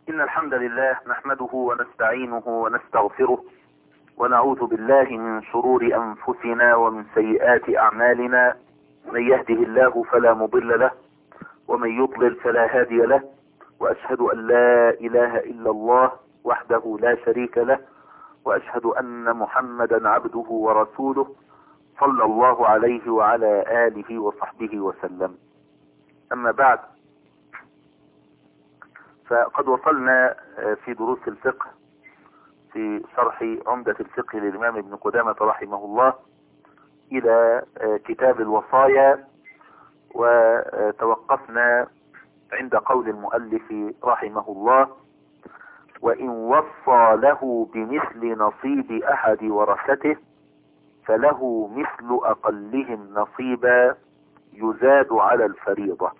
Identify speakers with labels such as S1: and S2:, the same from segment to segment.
S1: إن الحمد لله نحمده ونستعينه ونستغفره ونعوذ بالله من شرور أنفسنا ومن سيئات أعمالنا. من يهده الله فلا مضل له ومن يضلل فلا هادي له، وأشهد أن لا إله إلا الله وحده لا شريك له، وأشهد أن محمدا عبده ورسوله صلى الله عليه وعلى آله وصحبه وسلم. أما بعد، فقد وصلنا في دروس الفقه في شرح عمدة الفقه للإمام ابن قدامة رحمه الله إلى كتاب الوصايا، وتوقفنا عند قول المؤلف رحمه الله: وإن وصى له بمثل نصيب أحد ورثته فله مثل أقلهم نصيبا يزاد على الفريضة.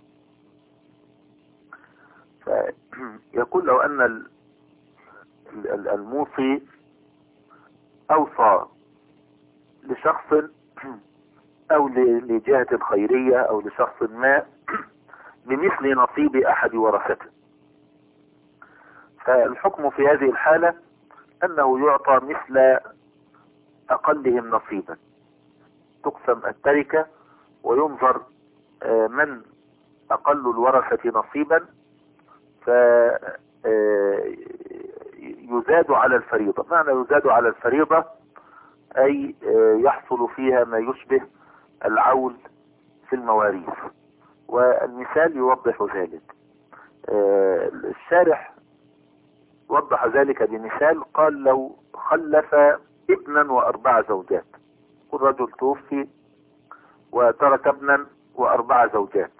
S1: فيقول لو أن الموصي أوصى لشخص أو لجهة خيرية أو لشخص ما بمثل نصيب أحد ورثته، فالحكم في هذه الحالة أنه يعطى مثل أقلهم نصيبا. تقسم التركة وينظر من أقل الورثة نصيبا فيزاد على الفريضة. معنى يزاد على الفريضة أي يحصل فيها ما يشبه العول في المواريث، والمثال يوضح ذلك. الشارح وضح ذلك بمثال، قال: لو خلف ابنا و4 زوجات، كل رجل توفي وترك ابنا و4 زوجات،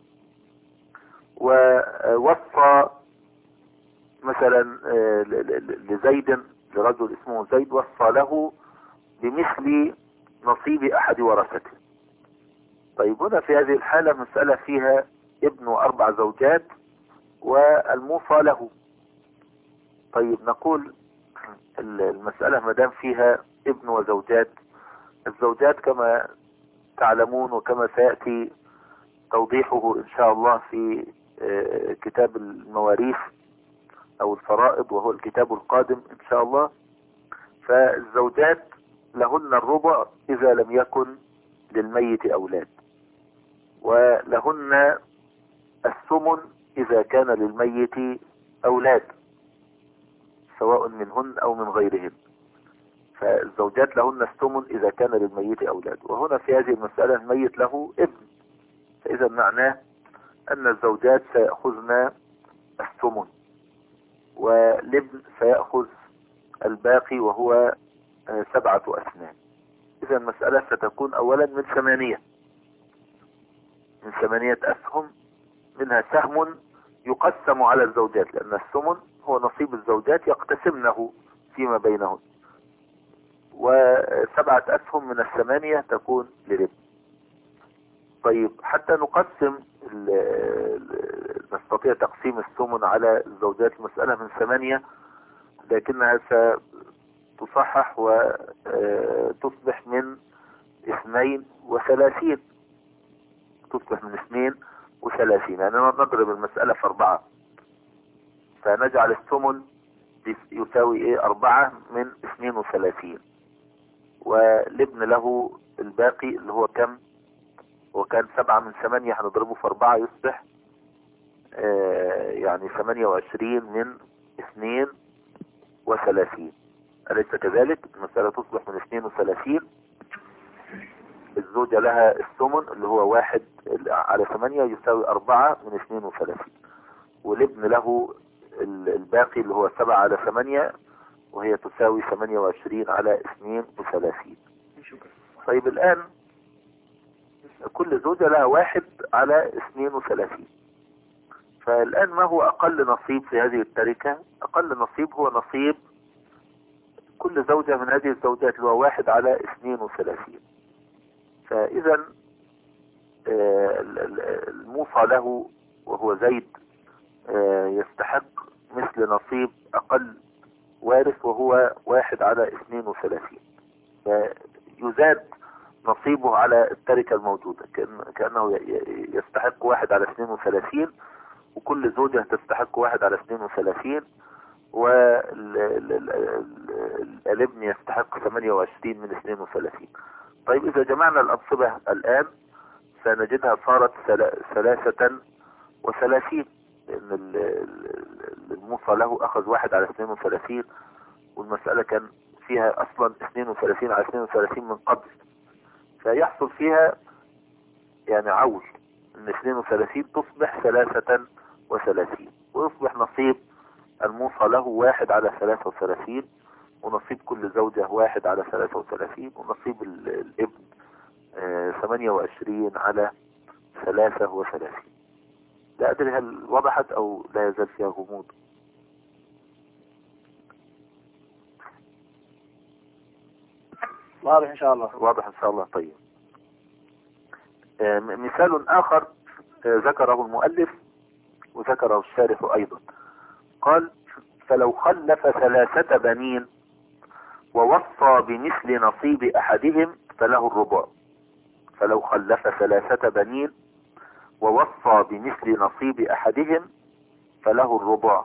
S1: ووصى مثلا لزيد، لرجل اسمه زيد، وصى له بمثل نصيب أحد ورثته. طيب، هنا في هذه الحالة مسألة فيها ابن و4 زوجات والموصى له. طيب، نقول المسألة ما دام فيها ابن وزوجات، الزوجات كما تعلمون وكما سيأتي توضيحه إن شاء الله في كتاب المواريث أو الفرائض، وهو الكتاب القادم إن شاء الله، فالزوجات لهن الربع إذا لم يكن للميت أولاد، ولهن الثمن إذا كان للميت أولاد سواء منهن أو من غيرهن. فالزوجات لهن الثمن إذا كان للميت أولاد، وهنا في هذه المسألة الميت له ابن، فإذا معناه أن الزوجات سيأخذن الثمن والابن سيأخذ الباقي وهو 7 أسنان. إذا المسألة ستكون أولا من 8 أسهم، منها سهم يقسم على الزوجات، لأن الثمن هو نصيب الزوجات يقتسمنه فيما بينهن، و7 أسهم من 8 تكون للابن. طيب، حتى نقسم نستطيع تقسيم الثمن على الزوجات، المسألة من 8، لكنها ستصحح وتصبح من 32، تصبح من 32، يعني نضرب المسألة في 4، فنجعل الثمن يساوي 4 من 32، والابن له الباقي اللي هو كم؟ وكان 7 من 8، هنضربه في 4 يصبح يعني 28 من 32. أليس كذلك؟ المسألة تصبح من 32. الزوجة لها الثمن اللي هو 1 على 8 يساوي 4 من 32، والابن له الباقي اللي هو 7 على 8 وهي تساوي 28 على 32. طيب، الآن كل زوجة لها 1 على 32. فالآن ما هو أقل نصيب في هذه التركة؟ أقل نصيب هو نصيب كل زوجة من هذه الزوجات اللي هو 1 على 32. فإذا الموصى له وهو زيد يستحق مثل نصيب أقل وارث وهو 1 على 32، فيزاد نصيبه على التركة الموجودة، كأنه يستحق 1 على 32، كل زوجة تستحق 1/32، والابن يستحق 28 من 32. طيب إذا جمعنا الأنصبة الآن سنجدها صارت 33، لأن الموصى له أخذ 1/32، والمسألة كان فيها أصلا 32/32 من قبل، فيحصل فيها يعني عول ان 32 تصبح 33، ويصبح نصيب الموصى له 1/33، ونصيب كل زوجة 1/33، ونصيب الابن 28/33. لا أدري هل وضحت أو لا يزال فيها غموض؟
S2: واضح إن شاء الله.
S1: واضح إن شاء الله. طيب مثال آخر ذكره المؤلف وذكره الشارح أيضا، قال: فلو خلف 3 بنين ووصى بمثل نصيب أحدهم فله الربع. فلو خلف 3 بنين ووصى بمثل نصيب أحدهم فله الربع.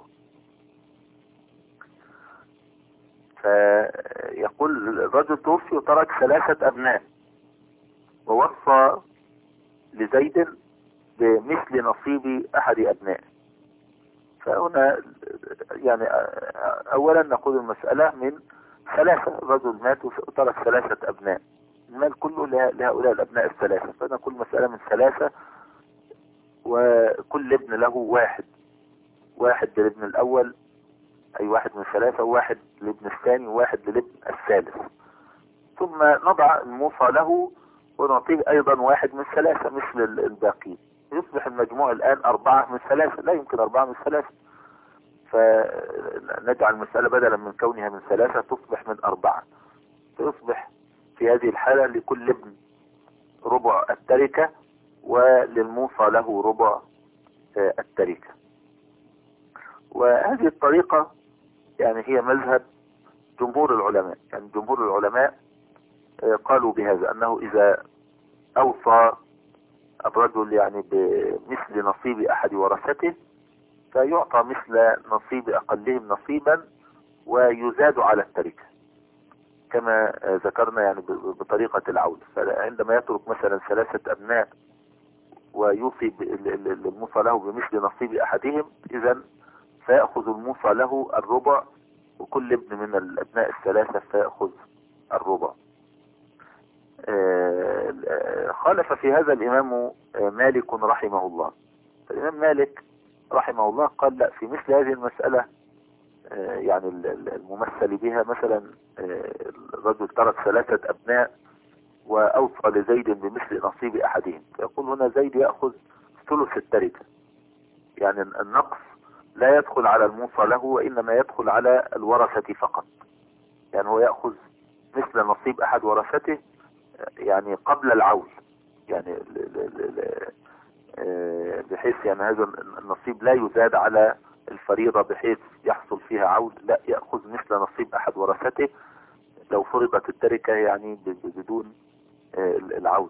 S1: فيقول الرجل توفي وترك 3 أبناء، ووصى لزيد بمثل نصيب أحد أبنائه. فهنا يعني أولا نقول المسألة من 3، رجل مات وترك 3 أبناء، المال كله لهؤلاء الأبناء ال3، فنقول المسألة من 3، وكل ابن له 1 للابن الأول، أي 1 من 3، وواحد للابن الثاني، وواحد للابن الثالث. ثم نضع الموصى له ونعطيه أيضا 1 من 3 مثل الباقي، يصبح المجموع الآن 4 من 3. لا يمكن 4 من 3، فنجعل المسألة بدلا من كونها من 3 تصبح من 4، فيصبح في هذه الحالة لكل ابن ربع التركة، وللموصى له ربع التركة. وهذه الطريقة يعني هي مذهب جمهور العلماء، يعني جمهور العلماء قالوا بهذا، أنه إذا أوصى الرجل يعني بمثل نصيب أحد ورثته فيعطى مثل نصيب أقلهم نصيبا ويزاد على التركة كما ذكرنا يعني بطريقة العول. فعندما يترك مثلا 3 أبناء ويوصي الموصى له بمثل نصيب أحدهم، إذن فيأخذ الموصى له الربع، وكل ابن من الأبناء ال3 فيأخذ الربع. خالف في هذا الإمام مالك رحمه الله. الإمام مالك رحمه الله قال: لا، في مثل هذه المسألة يعني الممثل بها مثلا الرجل ترك 3 أبناء وأوصى لزيد بمثل نصيب أحدهم، فيقول هنا زيد يأخذ ثلث التركة، يعني النقص لا يدخل على الموصى له وإنما يدخل على الورثة فقط، يعني هو يأخذ مثل نصيب أحد ورثته يعني قبل العول، يعني بحيث يعني هذا النصيب لا يزاد على الفريضة بحيث يحصل فيها عول، لا، يأخذ مثل نصيب أحد ورثته لو فرضت التركة يعني بدون العول.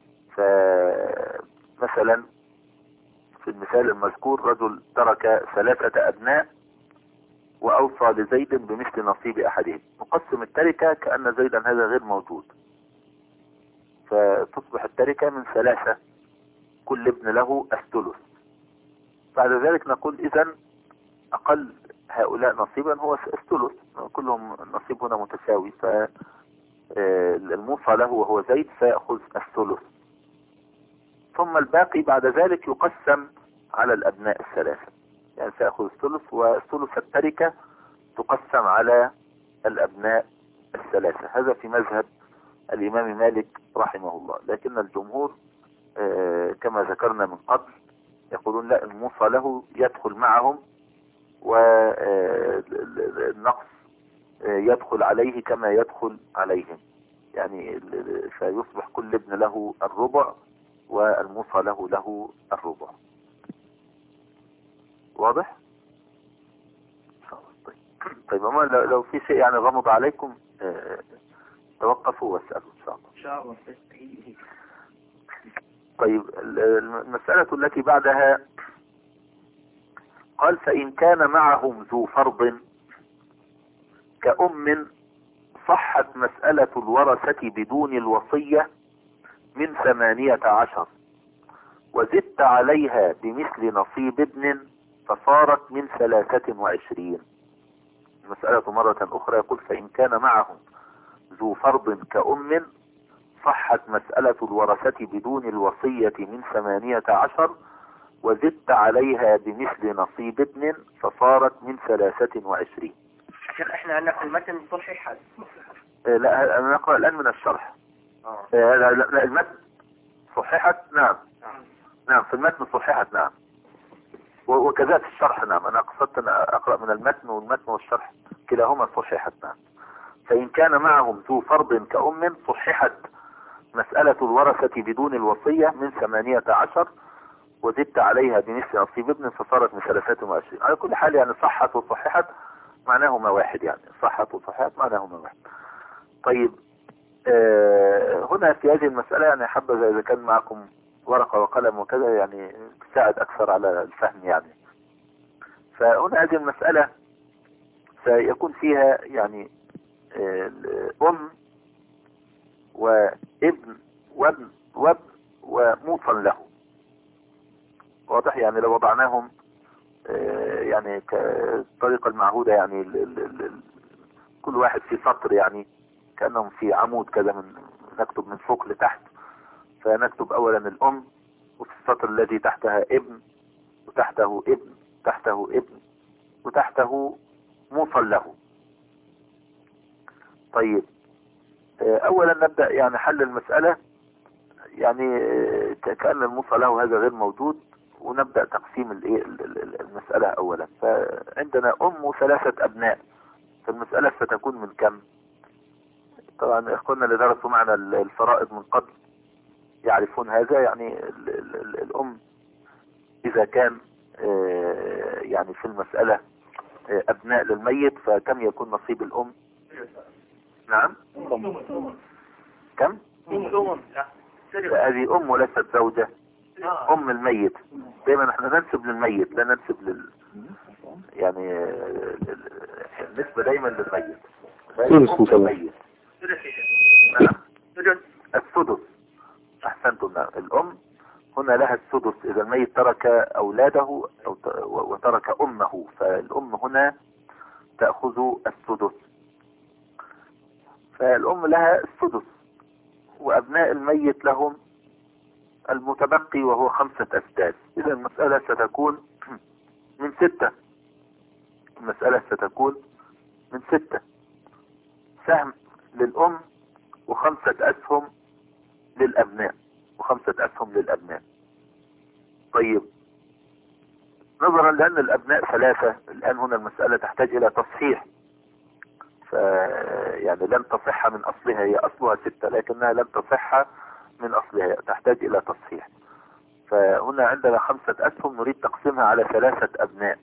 S1: فمثلا في المثال المذكور رجل ترك 3 أبناء وأوصى لزيد بمثل نصيب أحدهم، نقسم التركة كأن زيدا هذا غير موجود، فتصبح التركة من 3، كل ابن له الثلث. بعد ذلك نقول إذن أقل هؤلاء نصيبا هو الثلث، كلهم نصيب هنا متساوي، فالموصى له وهو زيد سيأخذ الثلث، ثم الباقي بعد ذلك يقسم على الأبناء ال3، يعني سيأخذ الثلث، وثلث التركة تقسم على الأبناء ال3. هذا في مذهب الإمام مالك رحمه الله. لكن الجمهور كما ذكرنا من قبل يقولون لا، الموصى له يدخل معهم، والنقص يدخل عليه كما يدخل عليهم، يعني فيصبح كل ابن له الربع والموصى له الربع. واضح؟ طيب أما لو في شيء يعني غمض عليكم توقفوا واسألوا إن شاء الله.
S2: إن شاء الله.
S1: طيب المسألة التي بعدها قال فإن كان معهم ذو فرض كأم صحت مسألة الورثة بدون الوصية من 18 وزدت عليها بمثل نصيب ابن فصارت من 23. المسألة مرة أخرى يقول فإن كان معهم ذو فرض كأم صحت مسألة الورثة بدون الوصية من 18 وزدت عليها بمثل نصيب ابن فصارت من 23.
S2: شيخ احنا عندنا في المتن صحيحة.
S1: لا أنا نقرأ الآن من الشرح. لا المتن صححت. نعم نعم في المتن صححت. نعم وكذا في الشرح. نعم أنا قصدت أن أقرأ من المتن والمتن والشرح كلاهما صححت. نعم فإن كان معهم ذو فرض كأم صححت مسألة الورثة بدون الوصية من 18 وزدت عليها بمثل نصيب ابن فصارت من 23. على كل حال يعني صحت وصححت معناهما واحد. يعني صحت وصححت معناهما واحد. طيب هنا في هذه المسألة يعني حبذا إذا كان معكم ورقة وقلم وكذا يعني تساعد أكثر على الفهم يعني. فهنا هذه المسألة سيكون فيها يعني أم وابن وابن وموصى له. واضح يعني لو وضعناهم يعني كالطريقة المعهودة يعني كل واحد في سطر يعني كأنهم في عمود كذا نكتب من فوق لتحت. فنكتب أولا الأم وفي السطر الذي تحتها ابن وتحته ابن تحته ابن وتحته موصى له. طيب أولا نبدأ يعني حل المسألة يعني كأن الموصى له هذا غير موجود ونبدأ تقسيم المسألة أولا. فعندنا أم وثلاثة أبناء فالمسألة ستكون من كم؟ طبعا إخواننا اللي درسوا معنا الفرائض من قبل يعرفون هذا. يعني الأم إذا كان يعني في المسألة أبناء للميت فكم يكون نصيب الأم؟ نعم كم؟ هذه أم وليست زوجة. أم الميت. دايما احنا ننسب للميت لا ننسب يعني النسبة دايما للميت. الميت. نعم السدس. أحسنتم. نعم الأم هنا لها السدس إذا الميت ترك أولاده وترك أمه فالأم هنا تأخذ السدس. فالأم لها السدس وأبناء الميت لهم المتبقي وهو 5 أسداد. إذا المسألة ستكون من 6. المسألة ستكون من 6 سهم للأم و5 أسهم للأبناء للأبناء. طيب نظرا لأن الأبناء 3 الآن هنا المسألة تحتاج إلى تصحيح. يعني لن تصح من أصلها. هي أصلها 6 لكنها لن تصح من أصلها تحتاج إلى تصحيح. فهنا عندنا 5 أسهم نريد تقسيمها على 3 أبناء.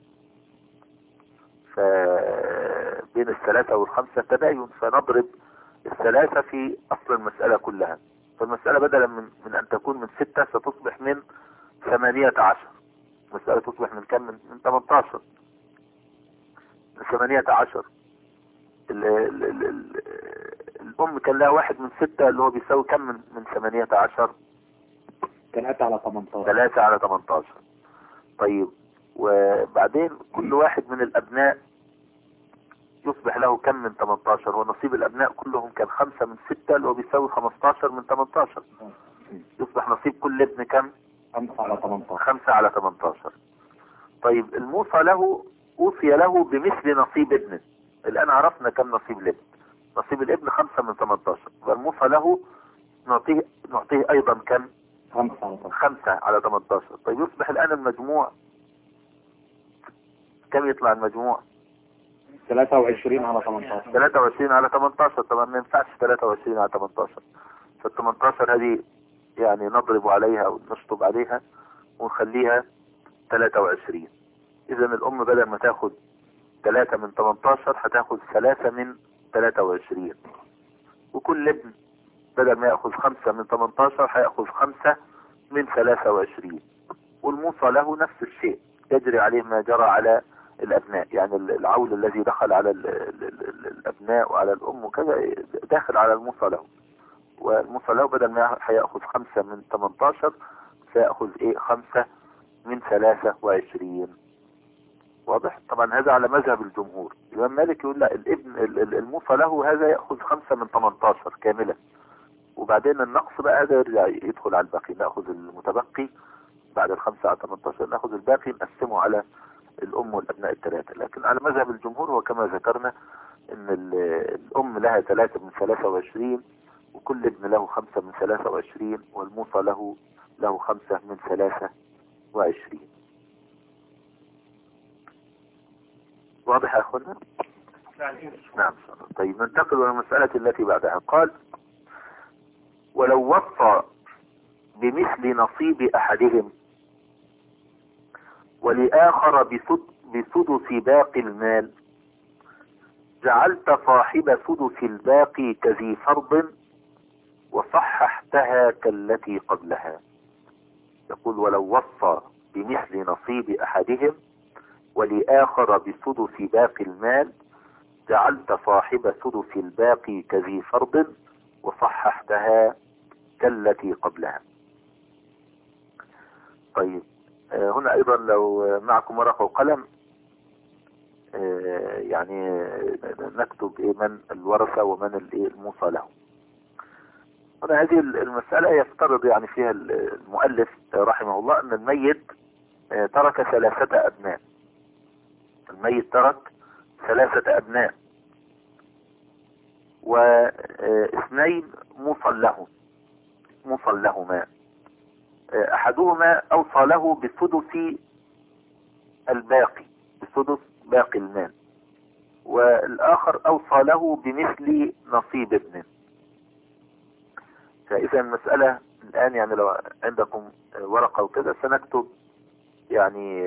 S1: فبين 3 و5 تباين فنضرب 3 في أصل المسألة كلها. فالمسألة بدلا من أن تكون من 6 ستصبح من 18. المسألة تصبح من كم؟ من 18. من 18. الأم كان لها 1 من 6 اللي هو بيساوي كم من 18؟
S3: 3 على 18.
S1: 3 على 18. طيب وبعدين كل واحد من الأبناء يصبح له كم من 18؟ ونصيب الأبناء كلهم كان 5 من 6 اللي هو بيساوي 15 من 18. يصبح نصيب كل ابن كم؟
S3: 5 على 18.
S1: 5 على 18. طيب الموصى له أوصي له بمثل نصيب ابن. الآن عرفنا كم نصيب الابن. نصيب الابن 5 من 18 والموصى له نعطيه أيضا كم؟ 5 على 18. طيب يصبح الآن المجموع كم يطلع المجموع؟
S3: 23 على 18.
S1: 23 على 18. طبعا ما ينفعش 23 على 18. فال 18 هذه يعني نضرب عليها ونشطب عليها ونخليها 23. إذا الأم بدل ما تاخد 3 من 18 هتاخد 3 من 23. وكل ابن بدل ما يأخذ 5 من 18 هيأخذ 5 من 23. والموصى له نفس الشيء يجري عليه ما جرى على الأبناء، يعني العول الذي دخل على الأبناء وعلى الأم وكذا داخل على الموصى له، والموصى له بدل ما هيأخذ 5 من 18 سيأخذ 5 من 23. واضح؟ طبعا هذا على مذهب الجمهور. الإمام مالك يقول لا، الابن الموصى له هذا يأخذ 5 من 18 كاملة، وبعدين النقص بقى هذا يرجع يدخل على الباقي، نأخذ المتبقي بعد 5 على 18، نأخذ الباقي نقسمه على الأم والأبناء الثلاثة. لكن على مذهب الجمهور وكما ذكرنا ان الأم لها 3 من 23، وكل ابن له 5 من 23، والموصى له 5 من 23. واضح يا أخوانا؟ نعم. طيب ننتقل إلى المسألة التي بعدها. قال: ولو وصى بمثل نصيب أحدهم ولآخر بسدس باقي المال، جعلت صاحب سدس الباقي كذي فرض وصححتها كالتي قبلها. يقول: ولو وصى بمثل نصيب أحدهم ولآخر بسدس باقي المال، جعلت صاحب سدس الباقي كذي فرض وصححتها كالتي قبلها. طيب هنا ايضا لو معكم ورقة وقلم يعني نكتب من الورثة ومن الموصى له. هنا هذه المسألة يفترض يعني فيها المؤلف رحمه الله ان الميت ترك 3 أبناء. الميت ترك 3 أبناء و2 موصى لهما. أحدهما أوصى له بسدس الباقي، بسدس باقي المال، والآخر أوصى له بمثل نصيب ابنه. فإذا المسألة الآن يعني لو عندكم ورقة وكذا سنكتب يعني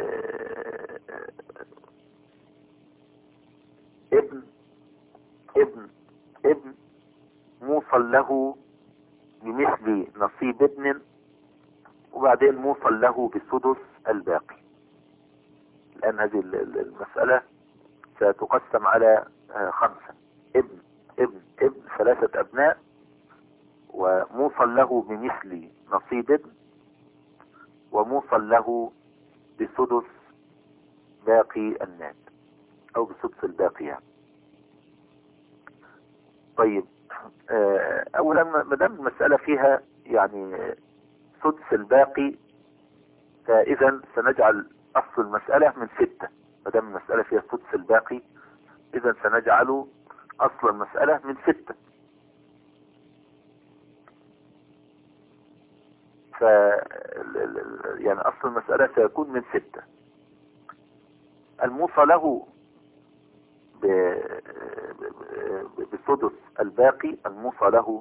S1: ابن موصى له بمثل نصيب ابن، وبعدين موصى له بسدس الباقي. الآن هذه المسألة ستقسم على 5: ابن 3 أبناء، وموصى له بمثل نصيب ابن، وموصى له بسدس باقي المال أو بسدس الباقي يعني. طيب أولا ما دام المسألة فيها يعني سدس الباقي، فإذا سنجعل أصل المسألة من 6. ما دام المسألة فيها سدس الباقي إذا سنجعل أصل المسألة من 6. يعني أصل المسألة سيكون من 6. الموصى له بسدس الباقي، الموصى له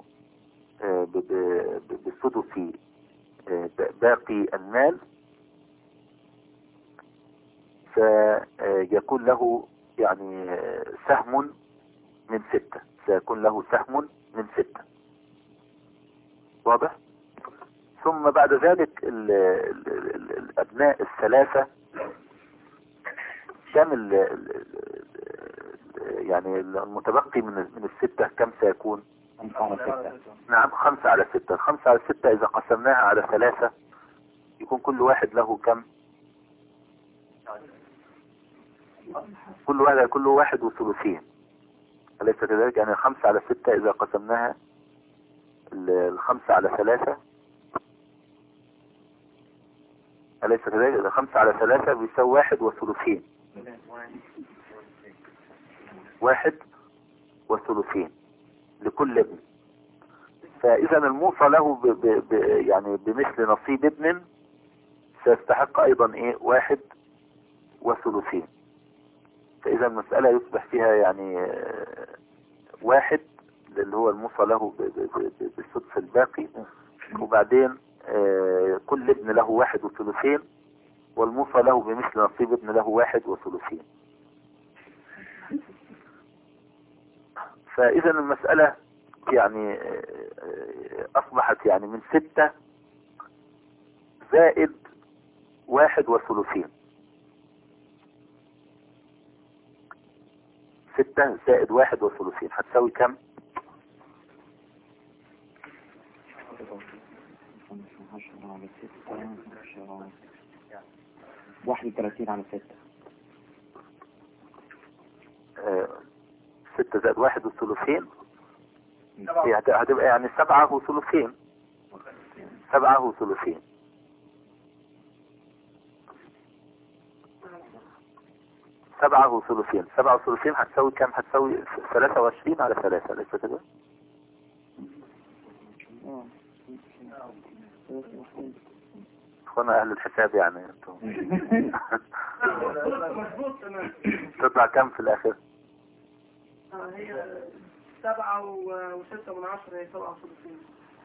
S1: بسدس باقي المال، سيكون له يعني سهم من 6. سيكون له سهم من 6. واضح؟ ثم بعد ذلك الأبناء 3 كم يعني المتبقي من 6 كم سيكون؟
S3: 5 على 6.
S1: نعم 5 على 6. 5 على 6 إذا قسمناها على 3 يكون كل واحد له كم؟ كل واحد وثلثين، أليس كذلك؟ يعني 5 على 6 إذا قسمناها 5 على 3، أليس كذلك؟ إذا 5 على 3 بيساوي 1 وثلثين. 1 وثلثين لكل ابن. فإذا الموصى له يعني بمثل نصيب ابن سيستحق أيضا 1 وثلثين. فإذا المسألة يصبح فيها يعني 1 اللي هو الموصى له بالسدس الباقي، وبعدين كل ابن له 1 وثلثين، والموصى له بمثل نصيب ابن له 1 وثلثين. فإذا المسألة يعني أصبحت يعني من 6 زائد 1 وثلثين. 6 زائد 1 وثلثين هتساوي كم؟
S3: 31 على 6.
S1: 6 زائد 1 وثلثين هتبقى يعني 7 وثلثين. 7 وثلثين. 7 وثلثين. 7 وثلثين هتساوي كم؟ هتساوي 23 على 3. ليس كده؟ اخوانا اهل الحساب يعني انتم. تطلع كم في الاخر؟
S2: هي 7.6 هي 7 وثلثين.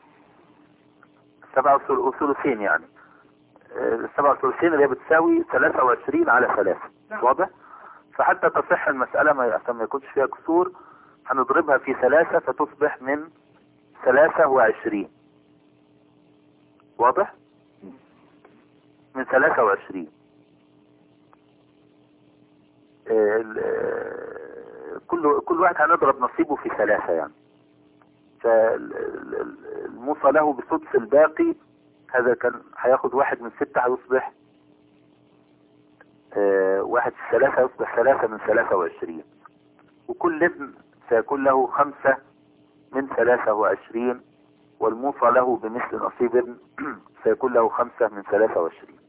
S1: 7 وثلثين يعني 7 وثلثين اللي هي بتساوي 23 على 3. واضح؟ فحتى تصح المسألة ما يكونش فيها كسور هنضربها في 3 فتصبح من 23. واضح؟ من 23. كل واحد هنضرب نصيبه في 3 يعني. فالموصى له بسدس الباقي هذا كان هياخد 1 من 6 هيصبح 1 في 3 يصبح 3 من 23. وكل ابن سيكون له 5 من 23 والموصى له بمثل نصيب ابن سيكون له 5 من 23.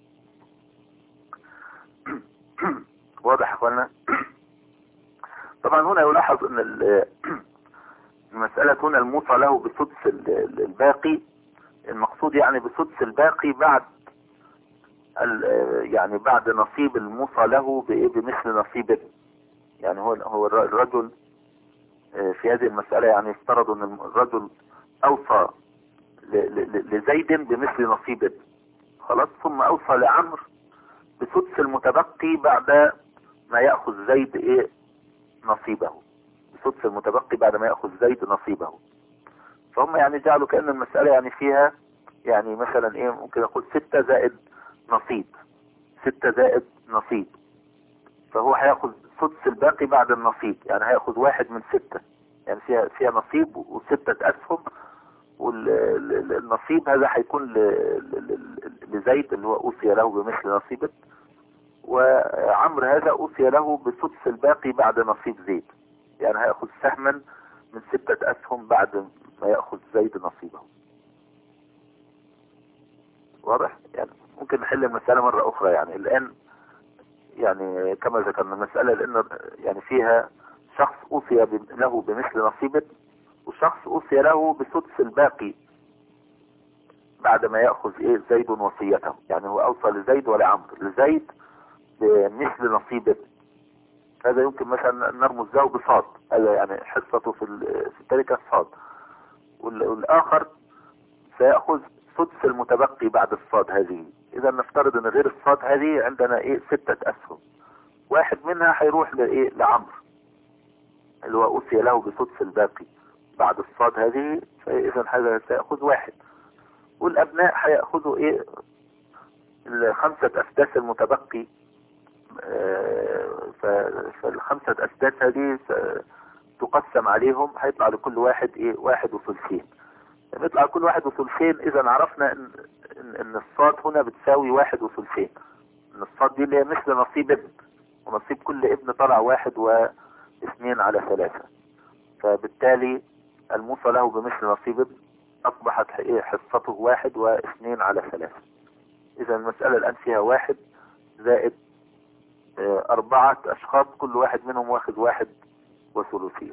S1: واضح يا اخوانا؟ طبعا هنا يلاحظ ان المسألة هنا الموصى له بسدس الباقي. المقصود يعني بسدس الباقي بعد يعني بعد نصيب الموصى له بمثل نصيب ابن. يعني هو الرجل في هذه المسألة يعني افترضوا ان الرجل اوصى لزيد بمثل نصيب ابن خلاص، ثم اوصى لعمرو بسدس المتبقي بعد ما يأخذ زيد نصيبه. بسدس المتبقي بعد ما يأخذ زيد نصيبه. فهم يعني جعلوا كأن المسألة يعني فيها يعني مثلا ممكن اقول 6 زائد نصيب. 6 زائد نصيب. فهو هياخذ سدس الباقي بعد النصيب يعني هياخذ 1 من 6 يعني فيها نصيب و6 اسهم. والنصيب هذا هيكون لزيد اللي هو اوصي له بمثل نصيبه، وعمرو هذا اوصي له بسدس الباقي بعد نصيب زيد يعني هياخذ سهما من 6 اسهم بعد ما ياخذ زيد نصيبه. واضح؟ يعني ممكن نحل المسألة مرة اخرى يعني الان يعني كما ذكرنا المسألة لان يعني فيها شخص اوصي له بمثل نصيبه وشخص اوصي له بسدس الباقي بعد ما يأخذ زيد وصيته. يعني هو اوصى لزيد ولعمرو. لزيد بمثل نصيبه هذا يمكن مثلا نرمز له بصاد، هذا يعني حصته في التركة الصاد، والاخر سيأخذ سدس المتبقي بعد الصاد هذه. اذا نفترض ان غير الصاد هذه عندنا 6 اسهم، 1 منها هيروح لعمرو اللي هو اوصي له بسدس الباقي بعد الصاد هذه، فاذا هذا سيأخذ 1 والابناء هيأخذوا ال5 اسداس المتبقي. فال5 اسداس هذه تقسم عليهم هيطلع لكل واحد 1 وثلثين. لما يطلع كل 1 وثلثين اذا عرفنا ان الصاد هنا بتساوي 1 وثلثين. ان الصاد دي اللي هي مثل نصيب ابن، ونصيب كل ابن طلع 1 و2 على 3. فبالتالي الموصى له بمثل نصيب ابن اصبحت حصته 1 و2 على 3. اذا المسألة الان فيها 1 زائد 4 اشخاص كل واحد منهم واخد 1 وثلثين.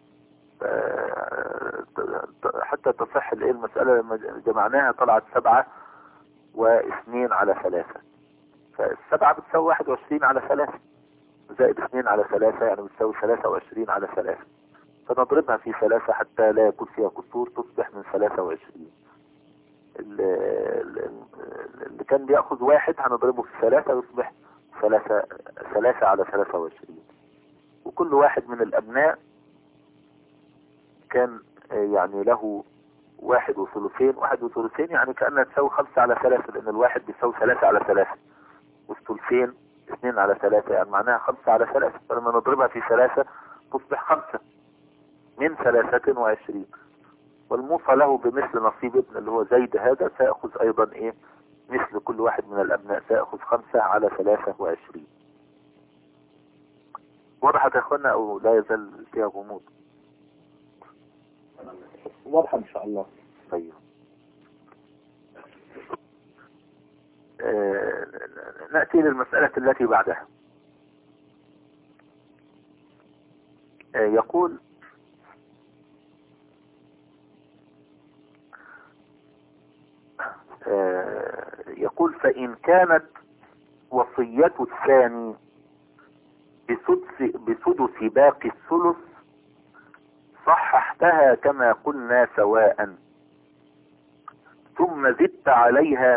S1: حتى تصح المسألة لما جمعناها طلعت 7 و2 على 3. فالسبعة بتساوي 21 على 3 زائد 2 على 3 يعني بتساوي 23 على 3. فنضربها في 3 حتى لا يكون فيها كسور تصبح من 23. اللي كان بيأخذ 1 هنضربه في 3 يصبح 3 على 23. وكل واحد من الأبناء كان يعني له 1 وثلثين. 1 وثلثين يعني كأنها تساوي 5 على 3 لأن الواحد بيساوي 3 على 3 والثلثين 2 على 3 يعني معناها 5 على 3. فلما نضربها في 3 تصبح 5 من 23. والموصى له بمثل نصيب ابن اللي هو زيد هذا سيأخذ أيضا إيه مثل كل واحد من الأبناء سيأخذ 5 على 23. وضحت يا أخوانا أو لا يزال فيها غموض؟
S3: واضحة إن شاء الله.
S1: طيب. نأتي للمسألة التي بعدها. يقول فإن كانت وصية الثاني بسدس باقي الثلث صححتها كما قلنا سواء ثم زدت عليها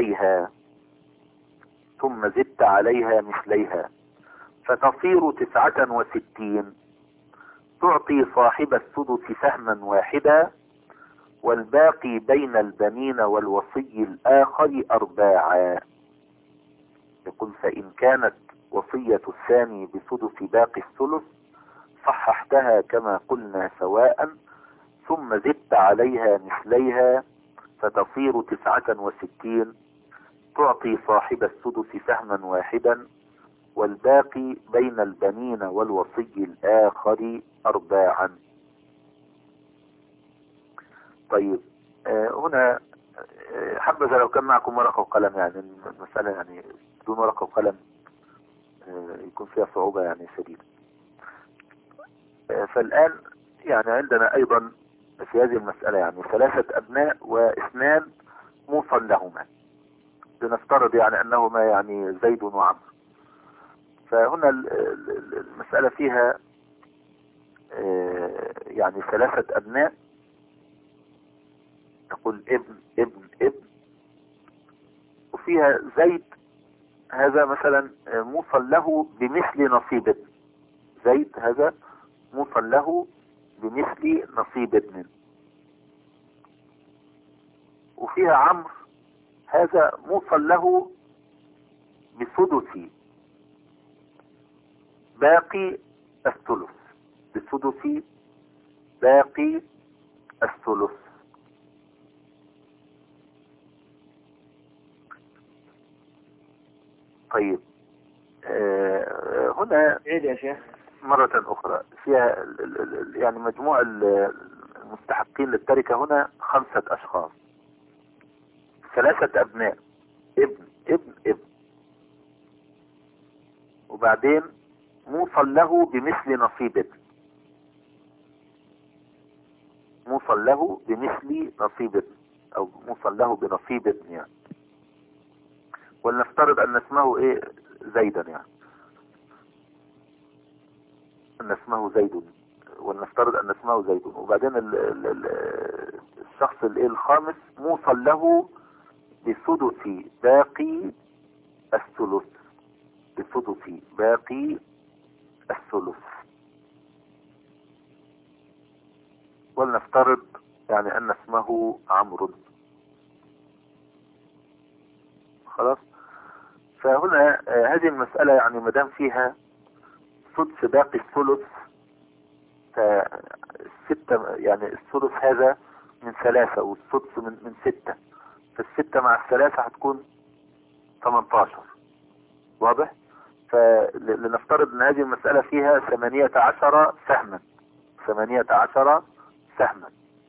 S1: مثليها فتصير 69 تعطي صاحب السدس سهما واحدا والباقي بين البنين والوصي الآخر 4. يقول فإن كانت وصية الثاني بسدس باقي الثلث صححتها كما قلنا سواء ثم زدت عليها مثليها فتصير 69 تعطي صاحب السدس سهما واحدا والباقي بين البنين والوصي الآخر 4. طيب هنا حبذا لو كان معكم ورقة وقلم، يعني المسألة يعني بدون ورقة وقلم يكون فيها صعوبة يعني شديدة. فالآن يعني عندنا أيضا في هذه المسألة يعني 3 أبناء و2 موصى لهما، لنفترض يعني أنهما يعني زيد وعمرو. فهنا المسألة فيها يعني 3 أبناء، نقول ابن وفيها زيد هذا مثلا موصى له بمثل نصيب ابن، زيد هذا موصى له بمثل نصيب ابن. وفيها عمرو هذا موصى له بسدس باقي الثلث. طيب هنا
S3: عيد يا شيخ
S1: مرة أخرى فيها يعني مجموع المستحقين للتركة هنا 5 أشخاص، 3 أبناء ابن وبعدين موصى له بمثل نصيب ابن، موصى له بمثل نصيب ابن أو موصى له بنصيب ابن يعني، ولنفترض أن اسمه إيه زيدا يعني، أن اسمه زيد، ولنفترض أن اسمه زيد. وبعدين الشخص الإيه الخامس موصى له بسدس باقي الثلث، ولنفترض يعني أن اسمه عمرو. خلاص. فهنا هذه المسألة يعني مدام فيها سدس باقي الثلث فالستة، يعني الثلث هذا من 3 والسدس من 6، فال6 مع ال3 هتكون 18. واضح؟ فلنفترض ان هذه المسألة فيها 18 سهما، 18 سهما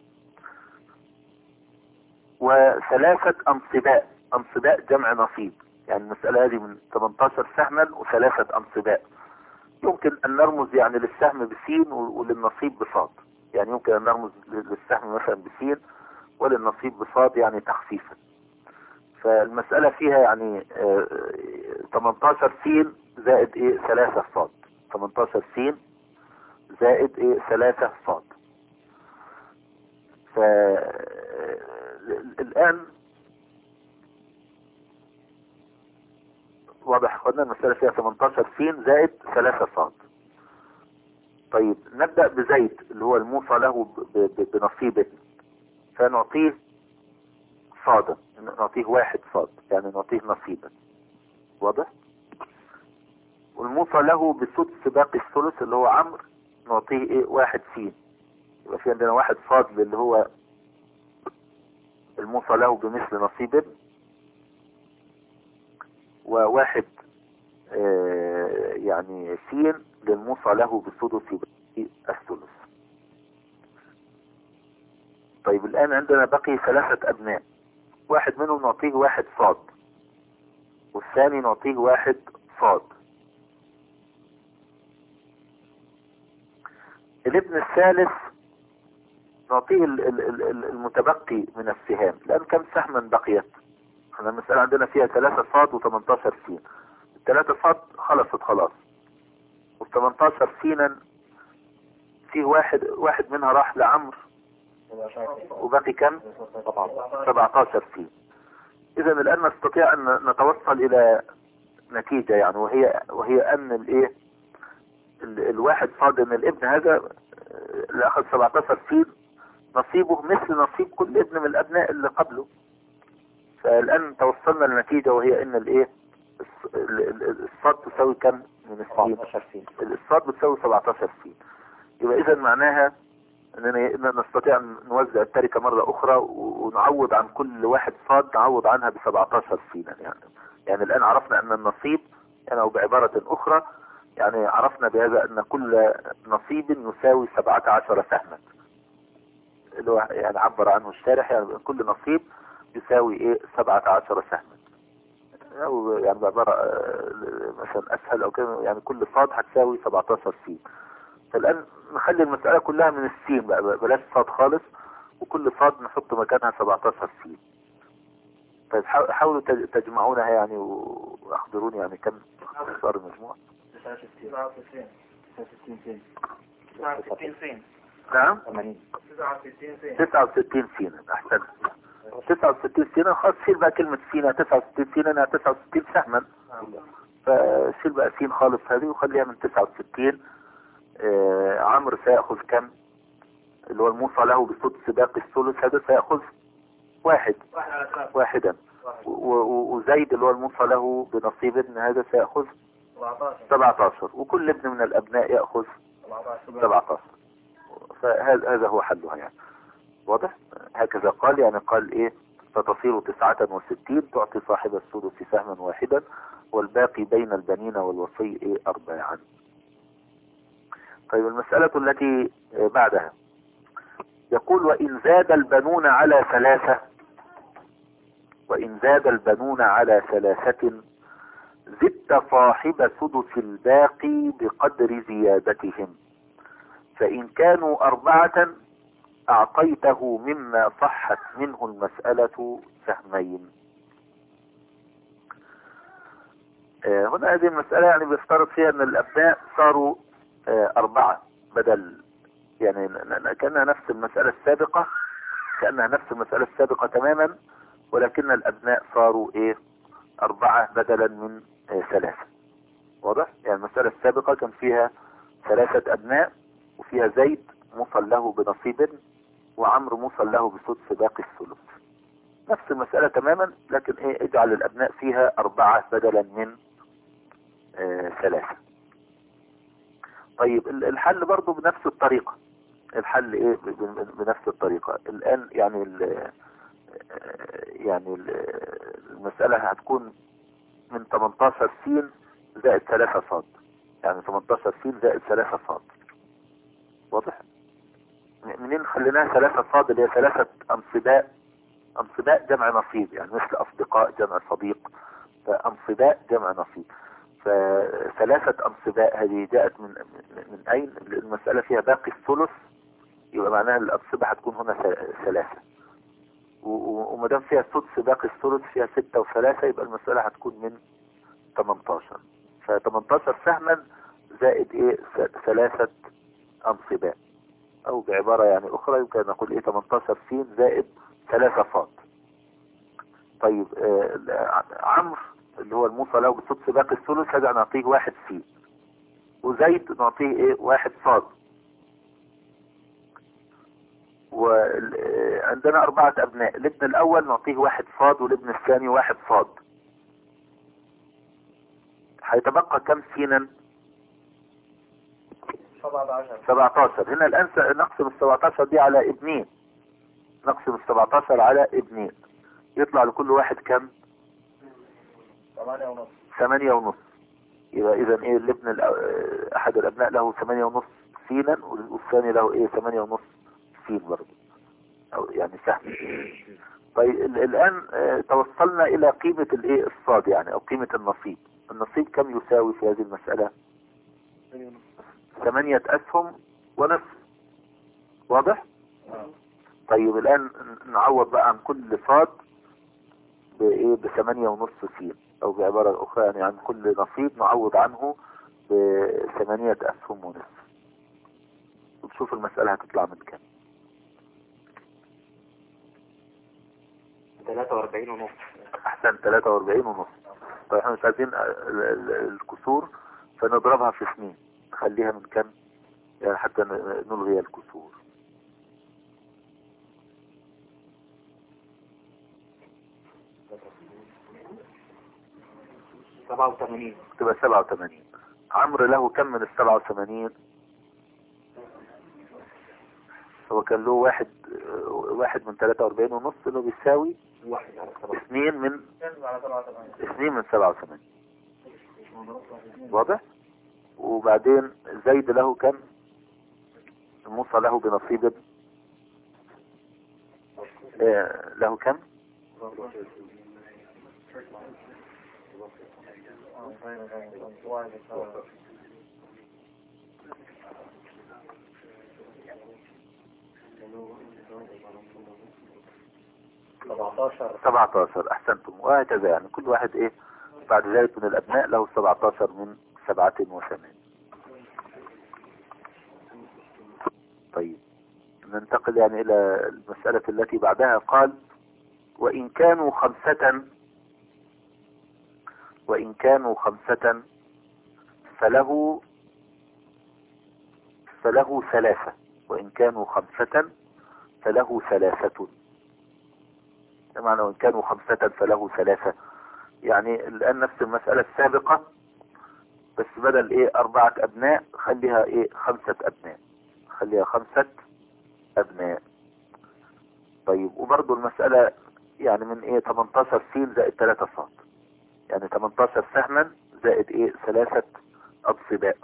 S1: و3 أنصباء جمع نصيب، يعني المسألة هذه من 18 سهما و3 أنصباء. يمكن أن نرمز يعني للسهم بسين وللنصيب بصاد، يعني يمكن أن نرمز للسهم مثلا بسين وللنصيب بصاد يعني تخفيفا. فالمسألة فيها يعني 18 سين زائد ايه 3 صاد، 18 سين زائد ايه 3 صاد. فالآن واضح قلنا المسألة فيها 18 سين زائد 3 صاد. طيب نبدأ بزيد اللي هو الموصى له بنصيب ابن، فنعطيه صادا، نعطيه 1 صاد يعني نعطيه نصيبا. واضح؟ والموصى له بسدس باقي الثلث اللي هو عمرو نعطيه ايه واحد سين. يبقى في عندنا واحد صاد اللي هو الموصى له بمثل نصيب ابن، وواحد يعني سين للموصى له بالسدس باقي الثلث. طيب الآن عندنا بقي 3 أبناء، واحد منهم نعطيه واحد صاد، والثاني نعطيه واحد صاد. الابن الثالث نعطيه المتبقي من السهام، لأن كم سهما بقيت؟ احنا المسألة عندنا فيها 3 صاد و18 سين. 3 صاد خلصت خلاص، وال18 سينا فيه واحد منها راح لعمر، وبقي كم؟ 17 سين. اذا الان نستطيع ان نتوصل الى نتيجة يعني، وهي ان الايه الواحد صاد ان الابن هذا اللي اخذ 17 سين نصيبه مثل نصيب كل ابن من الابناء اللي قبله. فالان توصلنا لنتيجة، وهي ان الايه الصاد تساوي كم من السين؟ الصاد بتساوي 17 سين. يبقى اذا معناها اننا نستطيع ان نوزع التركة مرة اخرى، ونعوض عن كل واحد صاد نعوض عنها ب17 سينا. يعني الان عرفنا ان النصيب يعني، او بعبارة اخرى يعني عرفنا بهذا ان كل نصيب يساوي 17 سهما، اللي هو يعني عبر عنه الشارح، يعني كل نصيب يساوي ايه 17 سهما، او يعني بعبارة مثلا اسهل او كده، يعني كل صاد هتساوي 17 سين. فالآن نخلي المسألة كلها من السين بقى، بلاش صاد خالص، وكل صاد نحط مكانها 17 سين. طيب حاولوا تجمعونها يعني، واخبروني يعني كم صار المجموع.
S2: 69 سين.
S1: نعم 69 سين. احسن 69 سين. خلاص شيل بقى كلمة سين، 69 سين انها 69 سهما، فشيل بقى سين خالص هذه وخليها من 69. عمرو سيأخذ كم؟ اللي هو الموصى له بسدس باقي الثلث، هذا سيأخذ واحدا. وزيد اللي هو الموصى له بنصيب ابن، هذا سيأخذ 17. وكل ابن من الأبناء يأخذ 17. فهذا هو حلها يعني. واضح؟ هكذا قال يعني، قال ايه فتصير 69 تعطي صاحب السدس سهما واحدا، والباقي بين البنين والوصي ايه 4. طيب المسألة التي بعدها يقول وإن زاد البنون على 3، وإن زاد البنون على 3 زدت صاحب سدس الباقي بقدر زيادتهم، فإن كانوا 4 أعطيته مما صحت منه المسألة سهمين. هنا هذه المسألة يعني بيفترض فيها أن الأبناء صاروا 4 بدل، يعني كأنها نفس المسألة السابقة تماما، ولكن الأبناء صاروا 4 بدلا من 3. واضح؟ يعني المسألة السابقة كان فيها 3 أبناء، وفيها زيد موصى له بنصيب، وعمرو موصى له بسدس باقي الثلث. نفس المسألة تماما، لكن اجعل الأبناء فيها 4 بدلا من 3. طيب الحل برضو بنفس الطريقة. الحل بنفس الطريقة. الآن يعني المسألة هتكون من 18 سين زائد 3 صاد، يعني 18 سين زائد 3 صاد. واضح؟ منين خليناها 3 صاد اللي هي 3 أنصباء جمع نصيب، يعني مثل أصدقاء جمع صديق، فأنصباء جمع نصيب. ف3 أنصباء هذه جاءت من أين؟ المسألة فيها باقي الثلث، يبقى معناها الأنصبة هتكون هنا 3، وما دام فيها سدس باقي الثلث فيها 6 و3، يبقى المسألة هتكون من 18. ف18 سهما زائد 3 أنصباء، أو بعبارة يعني أخرى يمكن نقول 18 سين زائد 3 صاد. طيب عمرو اللي هو الموصى له بسدس باقي الثلث، هذا نعطيه 1 سين، وزيد نعطيه 1 صاد. وعندنا 4 أبناء، الابن الأول نعطيه 1 صاد، والابن الثاني 1 صاد. هيتبقى كم سينا؟ 17. هنا الآن نقسم ال 17 دي على ابنين، نقسم ال 17 على ابنين، يطلع لكل واحد كم؟ 8.5. يبقى إذا إيه الابن أحد الأبناء له 8.5 سينا، والثاني له إيه 8.5 سين برضه، أو يعني سهم. طيب الآن توصلنا إلى قيمة الإيه الصاد يعني، أو قيمة النصيب. النصيب كم يساوي في هذه المسألة؟ 8 أسهم ونصف. واضح؟ طيب الآن نعوض بقى عن كل صاد بإيه ب8.5 سين، أو بعبارة أخرى يعني عن كل نصيب نعوض عنه ب8 أسهم ونصف، وتشوف المسألة هتطلع من كام.
S2: 43.5.
S1: أحسن، 43.5. طيب احنا مش عايزين الكسور، فنضربها في 2، نخليها من كام يعني حتى نلغي الكسور.
S2: 87.
S1: تبقى 87. عمرو له كم من ال87؟ هو كان له واحد من 43.5 اللي بيساوي 2 من 87. واضح؟ وبعدين زيد له كم؟ موسى له بنصيب له كم؟ 17. احسنتم. وهكذا يعني كل واحد ايه بعد ذلك من الابناء له 17 من 87. طيب ننتقل يعني الى المسألة التي بعدها. قال وإن كانوا خمسة فله 3. وإن كانوا 5 فله 3. بمعنى وإن كانوا 5 فله 3، يعني الآن نفس المسألة السابقة، بس بدل ايه 4 أبناء خليها ايه 5 أبناء، خليها 5 أبناء. طيب وبرضو المسألة يعني من ايه 18 سين زائد 3 صاد، يعني 18 سهما زائد ايه 3 أبصباء.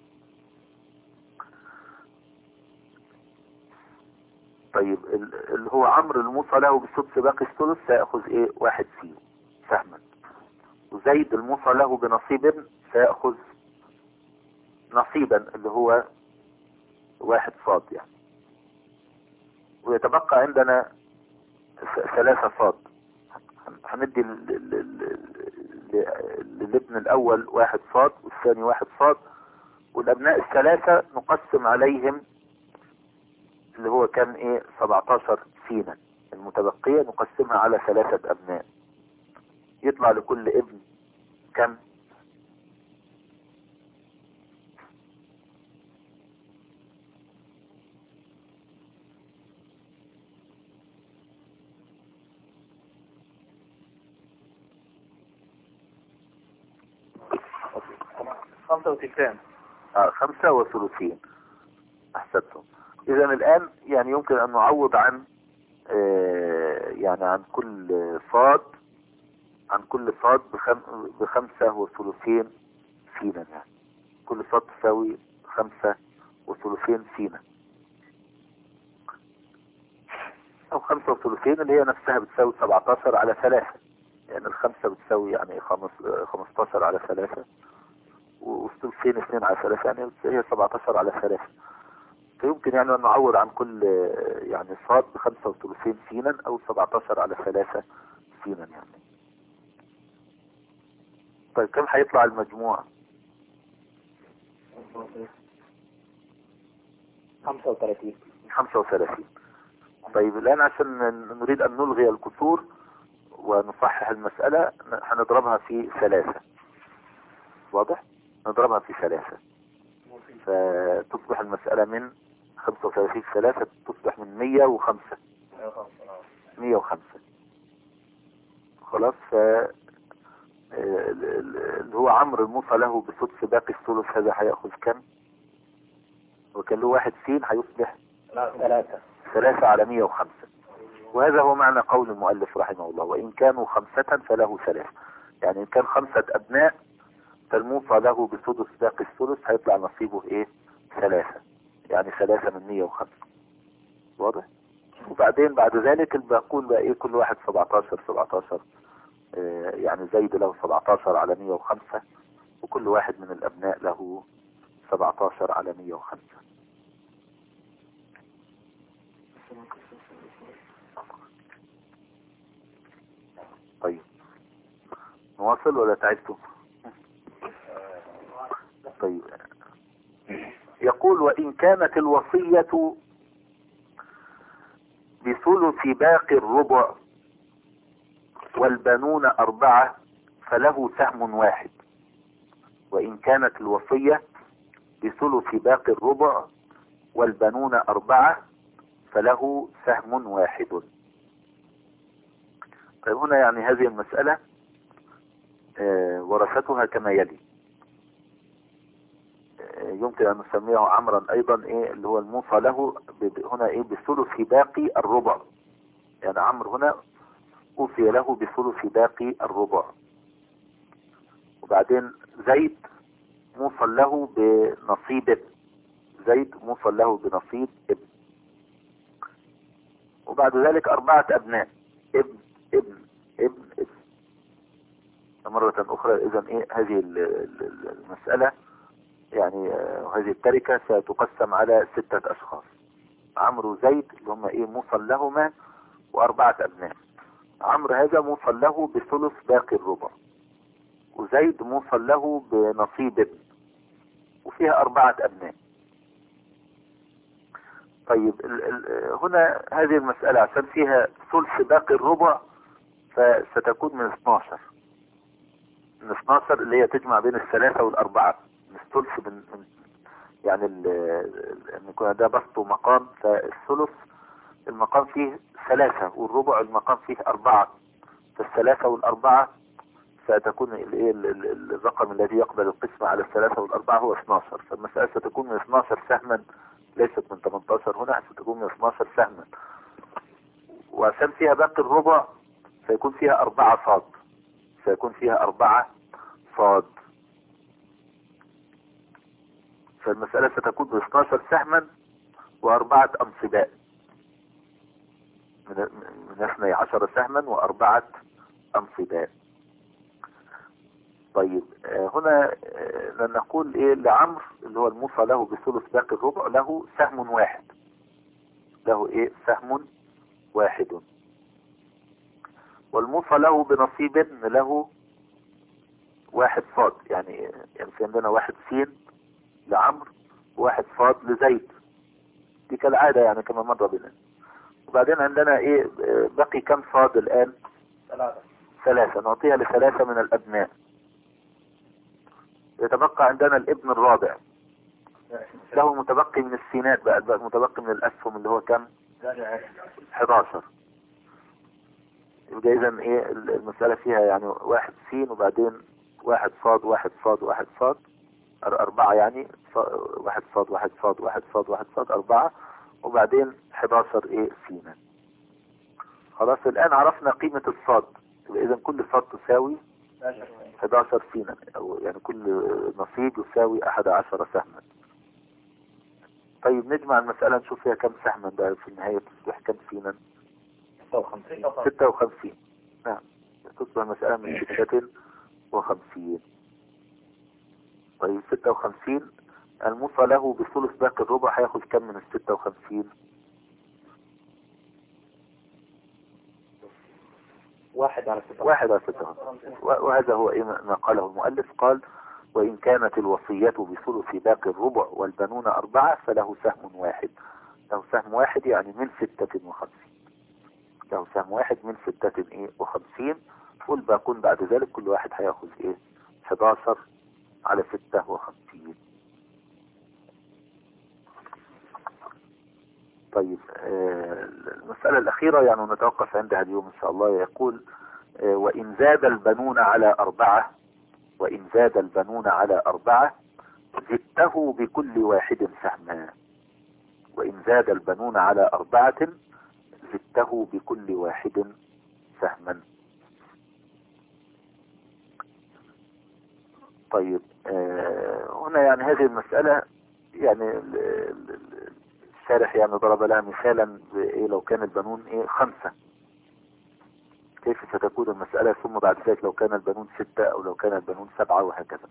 S1: طيب اللي هو عمرو الموصى له بالسدس باقي الثلث سيأخذ ايه 1 سين سهما، وزيد الموصى له بنصيب سيأخذ نصيبا اللي هو 1 صاد يعني. ويتبقى عندنا 3 صاد، هندي للابن الأول 1 صاد والثاني 1 صاد، والأبناء ال3 نقسم عليهم اللي هو كان ايه 17 سينا، المتبقية نقسمها على 3 أبناء، يطلع لكل ابن كم؟
S2: 95.
S1: 5 و3. احسنتم. اذا الان يعني يمكن ان نعوض عن يعني عن كل صاد ب5 و3 سينا، يعني كل صاد تساوي 5 و3 سينا، او 5 و3 اللي هي نفسها بتساوي 17 على 3، يعني ال5 بتساوي يعني 15 على 3، والثلثين 2 على 3، يعني هي 17 على 3. فيمكن يعني أن نعوض عن كل يعني صاد ب5 و3 سينا، أو 17 على 3 سينا يعني. طيب كم هيطلع المجموع؟
S2: 35.
S1: طيب الآن عشان نريد أن نلغي الكسور ونصحح المسألة هنضربها في 3. واضح؟ نضربها في 3 فتصبح المسألة من 35 في 3 تصبح من 105. 105 خلاص. اللي هو عمرو الموصى له بسدس باقي الثلث، هذا هيأخذ كم؟ وكان له واحد سين هيصبح
S3: 3.
S1: 3 على 105. وهذا هو معنى قول المؤلف رحمه الله: وإن كانوا 5 فله 3. يعني إن كان 5 أبناء فالموصى له بسدس باقي الثلث هيطلع نصيبه إيه؟ 3. يعني 3 من 105. واضح؟ وبعدين بعد ذلك الباقون بقى إيه؟ كل واحد 17. يعني زيد له 17 على 105، وكل واحد من الأبناء له 17 على 105. طيب نواصل ولا تعبتم؟ طيب يقول: وإن كانت الوصية بثلث باقي الربع والبنون 4 فله سهم واحد. وإن كانت الوصية بثلث باقي الربع والبنون 4 فله سهم واحد. طيب هنا يعني هذه المسألة ورثتها كما يلي. يمكن أن نسميه عمرا أيضا إيه اللي هو الموصى له هنا إيه بثلث باقي الربع. يعني عمرو هنا أوصي له بثلث باقي الربع. وبعدين زيد موصى له بنصيب ابن. زيد موصى له بنصيب ابن. وبعد ذلك 4 أبناء: ابن ابن ابن ابن. مرة أخرى إذن إيه هذه المسألة يعني هذه التركة ستقسم على 6 أشخاص: عمرو وزيد اللي هم إيه موصى لهما و4 أبناء. عمرو هذا موصى له بثلث باقي الربع، وزيد موصى له بنصيب ابن، وفيها 4 أبناء. طيب هنا هذه المسألة عشان فيها ثلث باقي الربع فستكون من 12. من 12 اللي هي تجمع بين 3 و4. من الثلث من يعني ان يكون ده بسط مقام، فالثلث المقام فيه 3 والربع المقام فيه 4. فال3 وال4 ستكون الرقم الذي يقبل القسمة على 3 وال4 هو 12. فالمسألة ستكون من 12 سهما، ليست من 18. هنا ستكون من 12 سهما. وعشان فيها باقي الربع سيكون فيها 4 صاد. سيكون فيها 4 صاد. فالمسألة ستكون ب 12 سهما و4 أنصباء. من 12 سهما و4 أنصباء. طيب هنا نقول ايه لعمرو اللي هو الموصى له بثلث باقي الربع له سهم واحد. له ايه سهم واحد. والموصى له بنصيب ابن له 1 صاد. يعني في عندنا 1 سين لعمرو و1 صاد لزيد. دي كالعادة يعني كما مر بنا. وبعدين عندنا ايه بقي كم صاد الآن؟ 3. نعطيها ل3 من الأبناء. يتبقى عندنا الابن الرابع له متبقي من السينات بقى متبقي من الأسهم اللي هو كم؟ 11. يبقى إذن ايه المسألة فيها يعني 1 سين وبعدين 1 صاد 1 صاد 1 صاد 4. يعني 1 صاد 1 صاد 1 صاد 1 صاد 4 وبعدين 11 ايه سينا. خلاص الآن عرفنا قيمة الصاد. يبقى إذن كل صاد تساوي 11 سينا، أو يعني كل نصيب يساوي 11 سهما. طيب نجمع المسألة نشوف فيها كم سهما بقى في النهاية تصبح كم سينا؟ 56. نعم تصبح المسألة من 56. طيب 56 الموصى له بثلث باقي الربع هياخد كم من 56؟
S3: 1 على 6.
S1: 1 على 6. وهذا هو ما قاله المؤلف. قال: وإن كانت الوصية بثلث باقي الربع والبنون 4 فله سهم واحد. له سهم واحد يعني من 56. له سهم واحد من 56. والباقون بعد ذلك كل واحد هياخذ ايه 11 على 56. طيب المسألة الأخيرة يعني نتوقف عندها اليوم إن شاء الله. يقول: وإن زاد البنون على 4 وإن زاد البنون على 4 زدته بكل واحد سهما. وإن زاد البنون على 4 زدته بكل واحد سهما. طيب هنا يعني هذه المسألة يعني الشارح يعني ضرب لها مثالا لو كان البنون 5 كيف ستكون المسألة، ثم بعد ذلك لو كان البنون 6 أو لو كان البنون 7 وهكذا.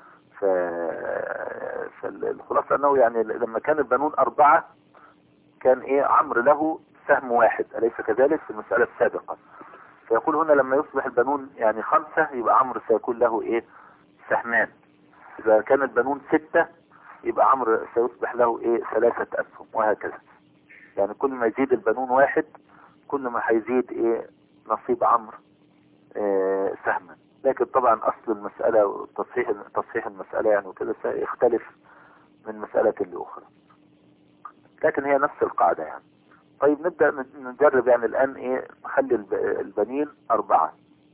S1: فالخلاصة أنه يعني لما كان البنون 4 كان عمرو له سهم واحد، أليس كذلك في المسألة السابقة؟ فيقول هنا لما يصبح البنون يعني 5 يبقى عمرو سيكون له سهمان. إذا كان البنون 6 يبقى عمرو سيصبح له 3 أسهم وهكذا. يعني كل ما يزيد البنون 1 كل ما هيزيد نصيب عمرو سهما. لكن طبعا أصل المسألة وتصحيح المسألة يعني وكذا سيختلف من مسألة لأخرى، لكن هي نفس القاعدة يعني. طيب نبدأ نجرب يعني الآن نخلي البنين 4،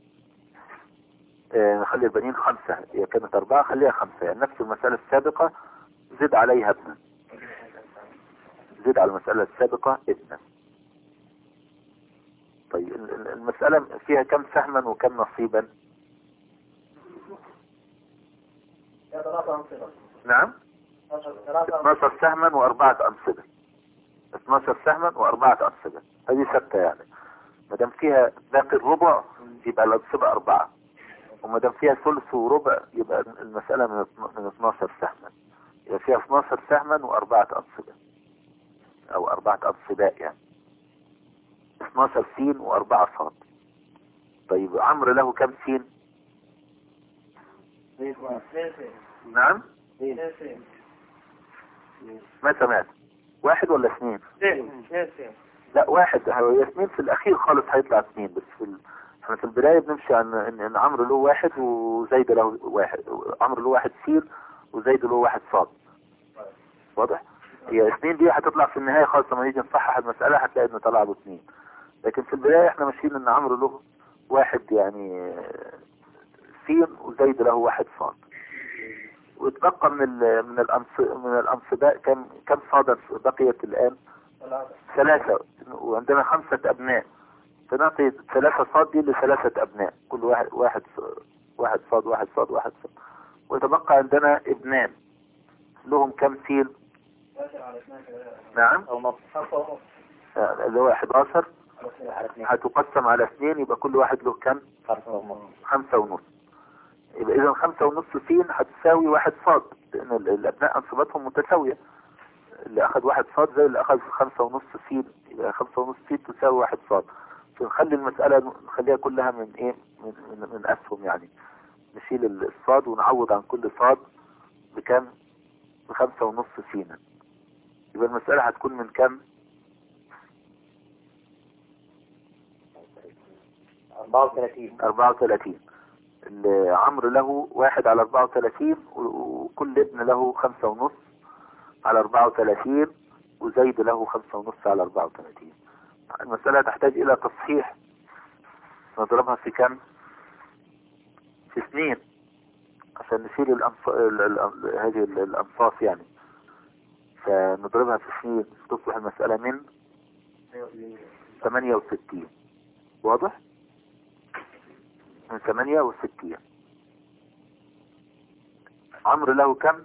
S1: نخلي البنين 5، هي كانت 4 خليها 5، يعني نفس المسألة السابقة زد عليها ابنا، زد على المسألة السابقة ابنا. طيب المسألة فيها كم سهما وكم نصيبا؟ نعم 12 سهما و4 أنصبة. 12 سهما و4 أنصبة، هذه ثابتة يعني. ما دام فيها باقي الربع يبقى الأنصبة 4، وما دام فيها ثلث وربع يبقى المسألة من 12 سهما، يبقى فيها 12 سهما و4 أنصبة أو 4 أنصباء يعني 12 سين و4 صاد. طيب عمرو له كم سين؟ نعم ما سمعت، 1 ولا 2؟ لا 1، هي 2 في الأخير خالص هيطلع 2 بس احنا في البداية بنمشي عن ان عمرو له 1 وزيد له 1، عمرو له 1 سين وزيد له 1 صاد. واضح؟ هي 2 دي هتطلع في النهاية خالص لما نيجي نصحح المسألة هتلاقي ان طلع له 2، لكن في البداية احنا ماشيين ان عمرو له 1 يعني سين وزيد له 1 صاد. واتبقى من الأنصباء كم صادا بقيت الآن؟ 3، وعندنا 5 أبناء فنعطي 3 صاد دي ل3 أبناء، كل واحد صاد 1 صاد 1 صاد. ويتبقى عندنا ابنان لهم كم سين؟ نعم اللي هو 11 هتقسم على 2 يبقى كل واحد له كم؟ 5.5. يبقى إذا 5.5 سين هتساوي 1 صاد، لأن الأبناء أنصبتهم متساوية، اللي أخذ 1 صاد زي اللي أخذ 5.5 سين، يبقى 5.5 سين تساوي 1 صاد. فنخلي المسألة نخليها كلها من أسهم يعني، نشيل الصاد ونعوض عن كل صاد بكم؟ ب5.5 سينا. يبقى المسألة هتكون من كم؟ 34. عمرو له 1 على 34 وكل ابن له 5.5 على 34 وزيد له 5.5 على 34. المسألة تحتاج إلى تصحيح، نضربها في كم؟ في 2 عشان نشيل هذه الأنصاف يعني، فنضربها في 2 تصبح المسألة من 68. واضح؟ من 68. عمرو له كم؟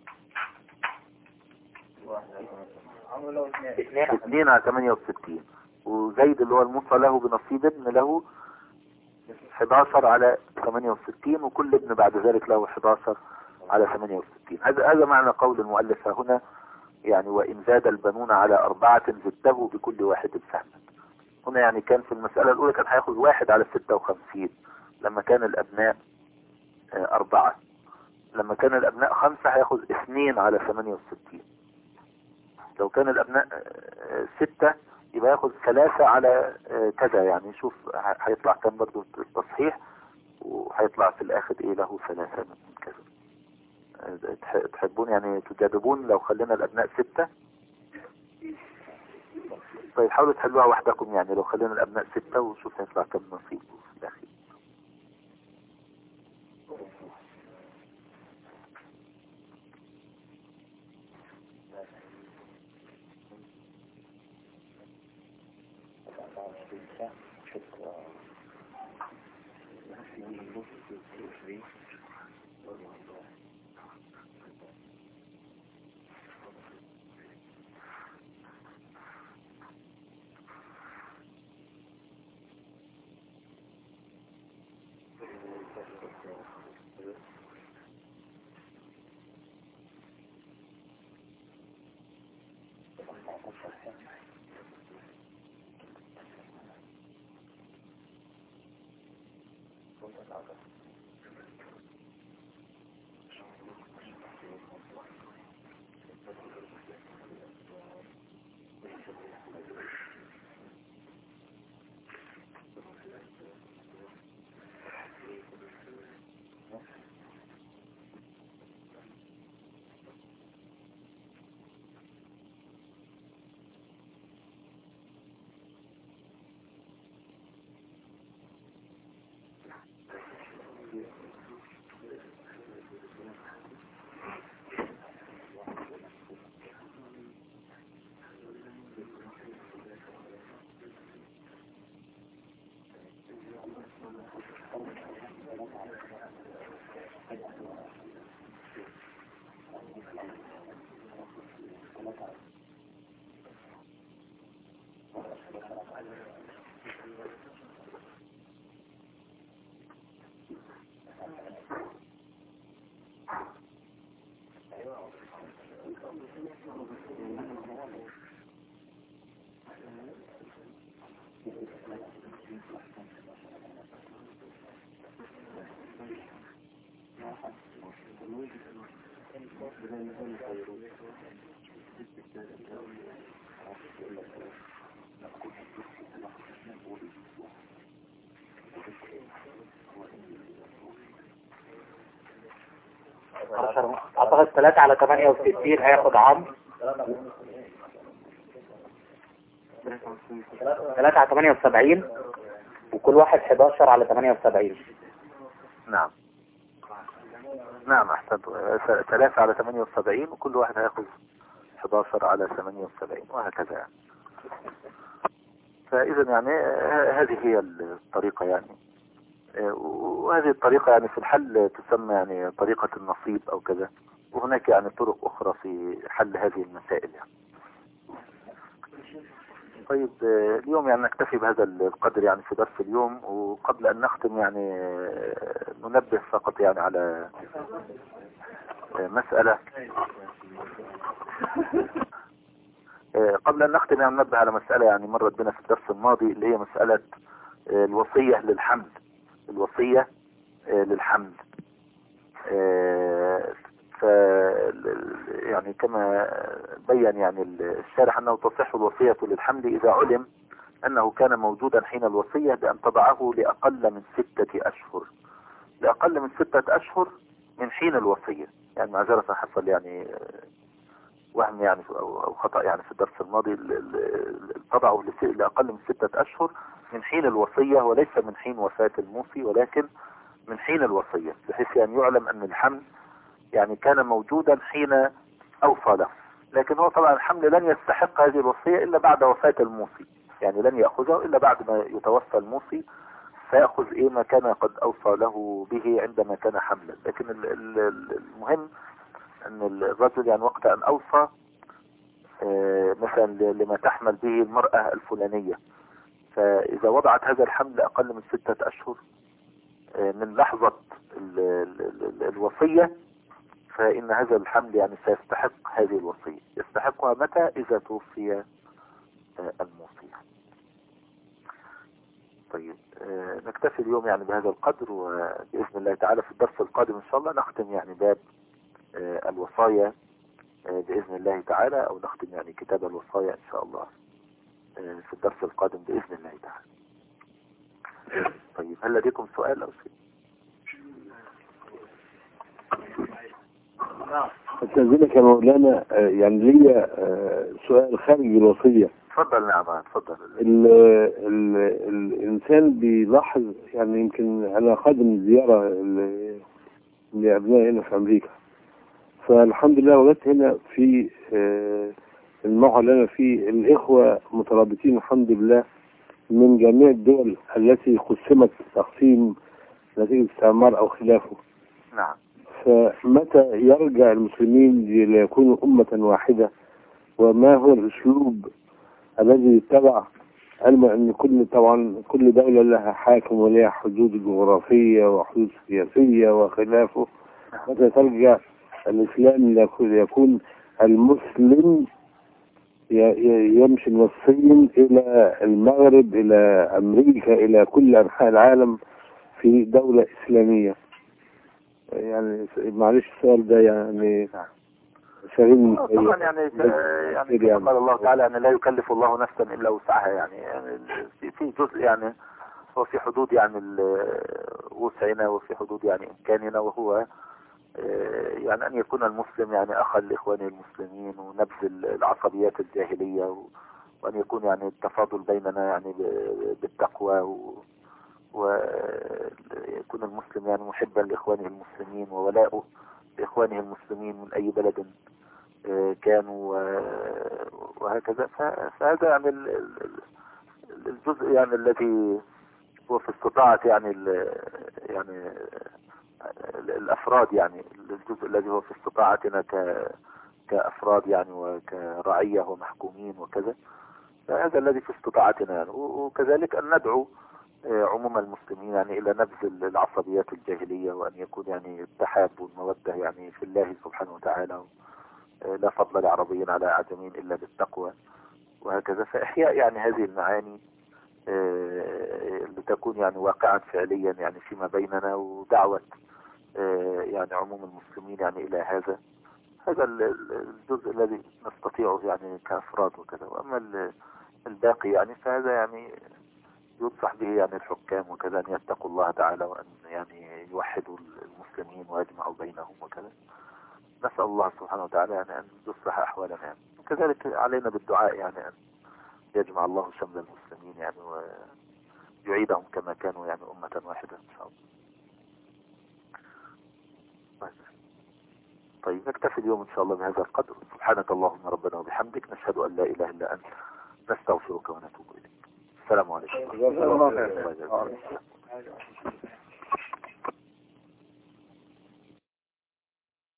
S1: 2 على 68 وزيد اللي هو الموصى له بنصيب ابن له 11 على 68 وكل ابن بعد ذلك له 11 على 68. هذا معنى قول المؤلف هنا يعني وإن زاد البنون على 4 زدته بكل واحد سهما. هنا يعني كان في المسألة الأولى كان هياخذ 1 على 56 لما كان الأبناء 4، لما كان الأبناء 5 هياخذ 2 على 68، لو كان الأبناء 6 يبقى ياخذ 3 على كذا يعني. شوف هيطلع كم برضو التصحيح، وهيطلع في الآخر له 3 من كذا. تحبون يعني تجربون لو خلينا الأبناء 6؟ طيب حاولوا تحلوها وحدكم يعني، لو خلينا الأبناء 6 وشوف هيطلع كم نصيب في الأخير.
S3: اعتقد 3 على 68 هياخد عمرو. 3 على 78 وكل واحد 11 على 78.
S1: نعم نعم احسنت. 3 على 78 وكل واحد هياخذ 11 على 78 وهكذا يعني. فاذا يعني هذه هي الطريقة يعني. وهذه الطريقة يعني في الحل تسمى يعني طريقة النصيب او كذا، وهناك يعني طرق اخرى في حل هذه المسائل يعني. طيب اليوم يعني نكتفي بهذا القدر يعني في درس اليوم، وقبل ان نختم يعني ننبه فقط يعني على مسألة. قبل ان نختم يعني ننبه على مسألة يعني مرت بنا في الدرس الماضي، اللي هي مسألة الوصية للحمل. الوصية للحمل ف يعني كما بين يعني الشارح انه تصح الوصية للحمل اذا علم انه كان موجودا حين الوصية بان تضعه لاقل من 6 اشهر. لاقل من 6 اشهر من حين الوصية. يعني معذرة حصل يعني وهم يعني او خطأ يعني في الدرس الماضي. تضعه لاقل من 6 اشهر من حين الوصية، وليس من حين وفاة الموصي، ولكن من حين الوصية، بحيث يعني يعلم ان الحمل يعني كان موجودا حين اوصى له. لكن هو طبعا الحمل لن يستحق هذه الوصية الا بعد وفاة الموصي، يعني لن يأخذه الا بعد ما يتوفى الموصي، فيأخذ ايه ما كان قد اوصى له به عندما كان حملا. لكن المهم ان الرجل يعني وقت ان اوصى مثلا لما تحمل به المرأة الفلانية، فاذا وضعت هذا الحمل اقل من 6 اشهر من لحظة الوصية، فإن هذا الحمل يعني سيستحق هذه الوصية. يستحقها متى؟ إذا توفي الموصي. طيب نكتفي اليوم يعني بهذا القدر، وبإذن الله تعالى في الدرس القادم إن شاء الله نختم يعني باب الوصايا بإذن الله تعالى، أو نختم يعني كتاب الوصايا إن شاء الله في الدرس القادم بإذن الله تعالى. طيب هل لديكم سؤال أو شيء؟
S4: استاذنك يا مولانا، يعني ليا سؤال خارج الوصية.
S1: تفضل. نعم تفضل.
S4: الانسان بيلاحظ يعني، يمكن انا خادم زيارة لابنائي هنا في امريكا، فالحمد لله وجدت هنا في الموقع اللي انا فيه الاخوة مترابطين الحمد لله من جميع الدول التي قسمت تقسيم نتيجة استعمار أو خلافه.
S1: نعم.
S4: فمتى يرجع المسلمين ليكونوا أمة واحدة؟ وما هو الأسلوب الذي يتبع، علما أن كل دولة لها حاكم ولها حدود جغرافية وحدود سياسية وخلافه؟ متى ترجع الإسلام ليكون المسلم يمشي من الصين إلى المغرب إلى أمريكا إلى كل أنحاء العالم في دولة إسلامية؟ يعني معلش السؤال ده يعني شاغلني.
S1: طبعا يعني كما قال الله تعالى يعني لا يكلف الله نفسا إلا وسعها، يعني في جزء يعني هو في حدود يعني وسعنا وفي حدود يعني إمكاننا، وهو يعني أن يكون المسلم يعني أخا لإخوانه المسلمين، ونبذ العصبيات الجاهلية، وأن يكون يعني التفاضل بيننا يعني بالتقوى، ويكون المسلم يعني محبا لإخوانه المسلمين وولاؤه لإخوانه المسلمين من أي بلد كانوا، وهكذا. فهذا يعني الجزء يعني الذي هو في استطاعة يعني الأفراد، يعني الجزء الذي هو في استطاعتنا كأفراد يعني وكرعية ومحكومين وكذا، فهذا الذي في استطاعتنا يعني. وكذلك أن ندعو عموم المسلمين يعني إلى نبذ العصبيات الجاهلية، وأن يكون يعني التحاب والمودة يعني في الله سبحانه وتعالى، لا فضل لعربي على أعجمي إلا بالتقوى، وهكذا. فإحياء يعني هذه المعاني لتكون يعني واقعا فعليا يعني فيما بيننا، ودعوة يعني عموم المسلمين يعني إلى هذا الجزء الذي نستطيعه يعني كأفراد وكذا. وأما الباقي يعني فهذا يعني ينصح به يعني الحكام وكذا، أن يتقوا الله تعالى، وأن يعني يوحدوا المسلمين ويجمعوا بينهم وكذا. نسأل الله سبحانه وتعالى يعني أن يصلح أحوالنا يعني. وكذلك علينا بالدعاء يعني أن يجمع الله شمل المسلمين يعني، ويعيدهم كما كانوا يعني أمة واحدة إن شاء الله. طيب نكتفي اليوم إن شاء الله بهذا القدر. سبحانك اللهم ربنا وبحمدك، نشهد أن لا إله إلا أنت، نستغفرك ونتوب إليك. السلام عليكم.